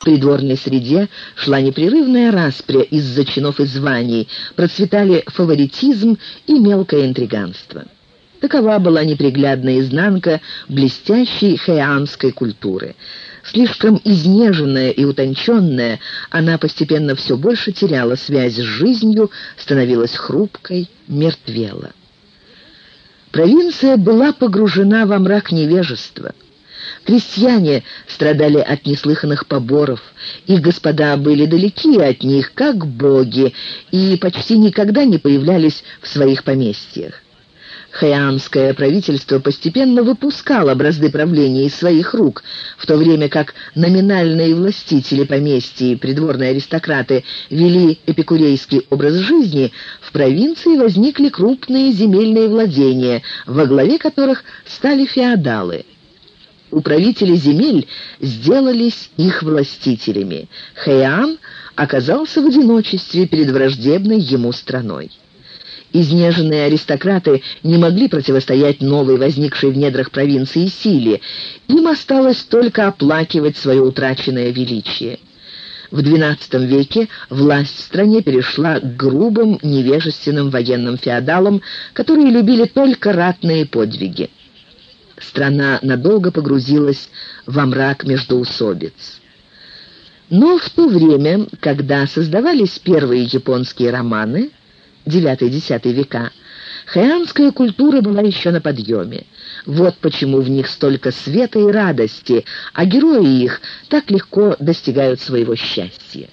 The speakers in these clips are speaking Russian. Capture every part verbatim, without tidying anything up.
В придворной среде шла непрерывная распря из-за чинов и званий, процветали фаворитизм и мелкое интриганство. Такова была неприглядная изнанка блестящей хэйанской культуры. Слишком изнеженная и утонченная, она постепенно все больше теряла связь с жизнью, становилась хрупкой, мертвела. Провинция была погружена во мрак невежества. Крестьяне страдали от неслыханных поборов, их господа были далеки от них, как боги, и почти никогда не появлялись в своих поместьях. Хэйанское правительство постепенно выпускало бразды правления из своих рук, в то время как номинальные властители поместья и придворные аристократы вели эпикурейский образ жизни, в провинции возникли крупные земельные владения, во главе которых стали феодалы. Управители земель сделались их властителями. Хэйан оказался в одиночестве перед враждебной ему страной. Изнеженные аристократы не могли противостоять новой, возникшей в недрах провинции силе. Им осталось только оплакивать свое утраченное величие. В двенадцатом веке власть в стране перешла к грубым, невежественным военным феодалам, которые любили только ратные подвиги. Страна надолго погрузилась во мрак междоусобиц. Но в то время, когда создавались первые японские романы, девятый-десятый века, хэйанская культура была еще на подъеме. Вот почему в них столько света и радости, а герои их так легко достигают своего счастья.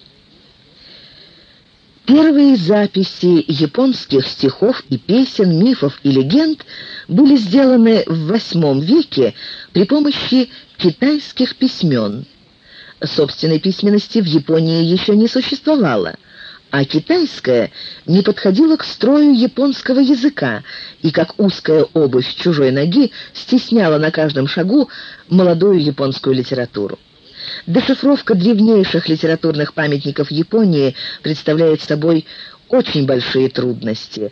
Первые записи японских стихов и песен, мифов и легенд были сделаны в восьмом веке при помощи китайских письмен. Собственной письменности в Японии еще не существовало, а китайская не подходила к строю японского языка и, как узкая обувь чужой ноги, стесняла на каждом шагу молодую японскую литературу. Дешифровка древнейших литературных памятников Японии представляет собой очень большие трудности.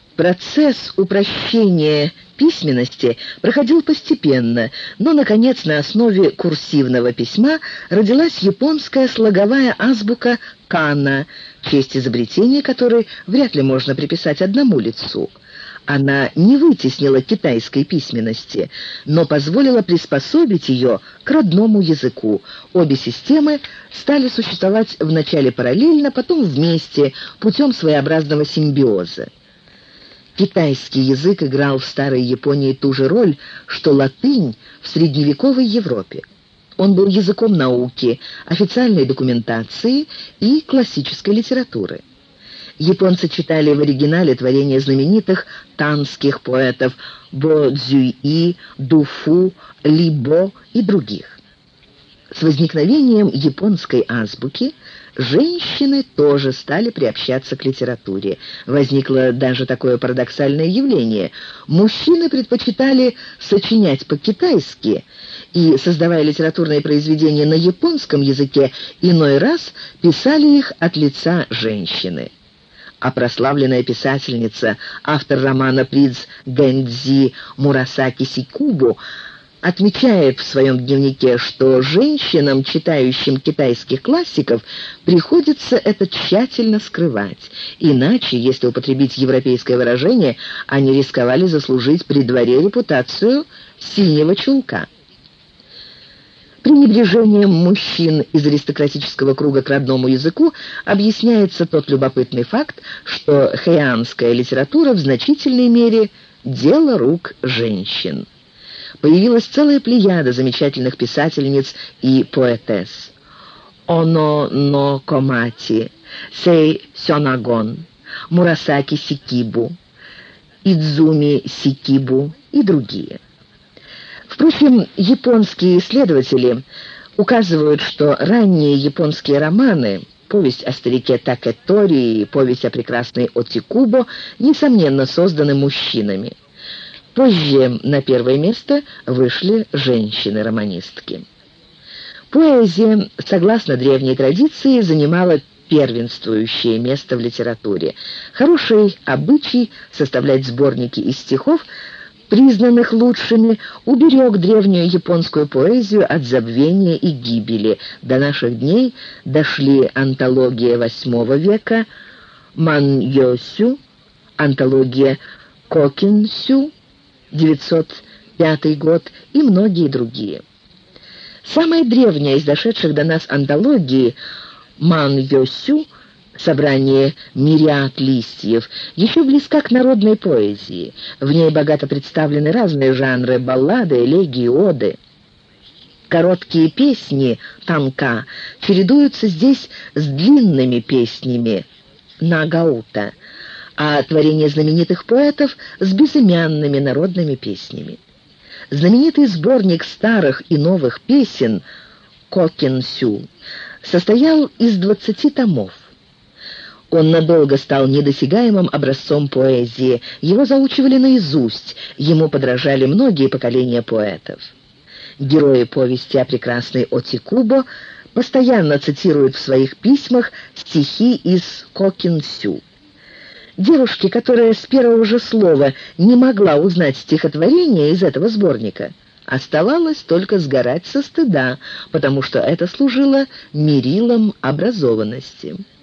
Процесс упрощения письменности проходил постепенно, но, наконец, на основе курсивного письма родилась японская слоговая азбука кана, честь изобретения которой вряд ли можно приписать одному лицу. Она не вытеснила китайской письменности, но позволила приспособить ее к родному языку. Обе системы стали существовать вначале параллельно, потом вместе, путем своеобразного симбиоза. Китайский язык играл в старой Японии ту же роль, что латынь в средневековой Европе. Он был языком науки, официальной документации и классической литературы. Японцы читали в оригинале творения знаменитых танских поэтов Бо Цзюи, Ду Фу, Ли Бо и других. С возникновением японской азбуки женщины тоже стали приобщаться к литературе. Возникло даже такое парадоксальное явление. Мужчины предпочитали сочинять по-китайски и, создавая литературные произведения на японском языке, иной раз писали их от лица женщины. А прославленная писательница, автор романа «Принц Гэндзи» Мурасаки Сикубу, отмечает в своем дневнике, что женщинам, читающим китайских классиков, приходится это тщательно скрывать. Иначе, если употребить европейское выражение, они рисковали заслужить при дворе репутацию синего чулка. Пренебрежением мужчин из аристократического круга к родному языку объясняется тот любопытный факт, что хэйанская литература в значительной мере дело рук женщин. Появилась целая плеяда замечательных писательниц и поэтесс. Оно но Комати, Сэй Сёнагон, Мурасаки Сикибу, Идзуми Сикибу и другие. Впрочем, японские исследователи указывают, что ранние японские романы, повесть о старике Такэтори и повесть о прекрасной Отикубо, несомненно, созданы мужчинами. Позже на первое место вышли женщины-романистки. Поэзия, согласно древней традиции, занимала первенствующее место в литературе. Хороший обычай составлять сборники из стихов признанных лучшими, уберег древнюю японскую поэзию от забвения и гибели. До наших дней дошли антология восьмого века Ман-йосю, антология Кокин-сю, девятьсот пятый год, и многие другие. Самая древняя из дошедших до нас антологии Ман-йосю, собрание «Мириад листьев», еще близка к народной поэзии. В ней богато представлены разные жанры: баллады, элегии, оды. Короткие песни танка чередуются здесь с длинными песнями нагаута, а творения знаменитых поэтов с безымянными народными песнями. Знаменитый сборник старых и новых песен Кокин-сю состоял из двадцати томов. Он надолго стал недосягаемым образцом поэзии. Его заучивали наизусть, ему подражали многие поколения поэтов. Герои повести о прекрасной Отикубо постоянно цитируют в своих письмах стихи из Кокин-сю. Девушке, которая с первого же слова не могла узнать стихотворение из этого сборника, оставалось только сгорать со стыда, потому что это служило мерилом образованности.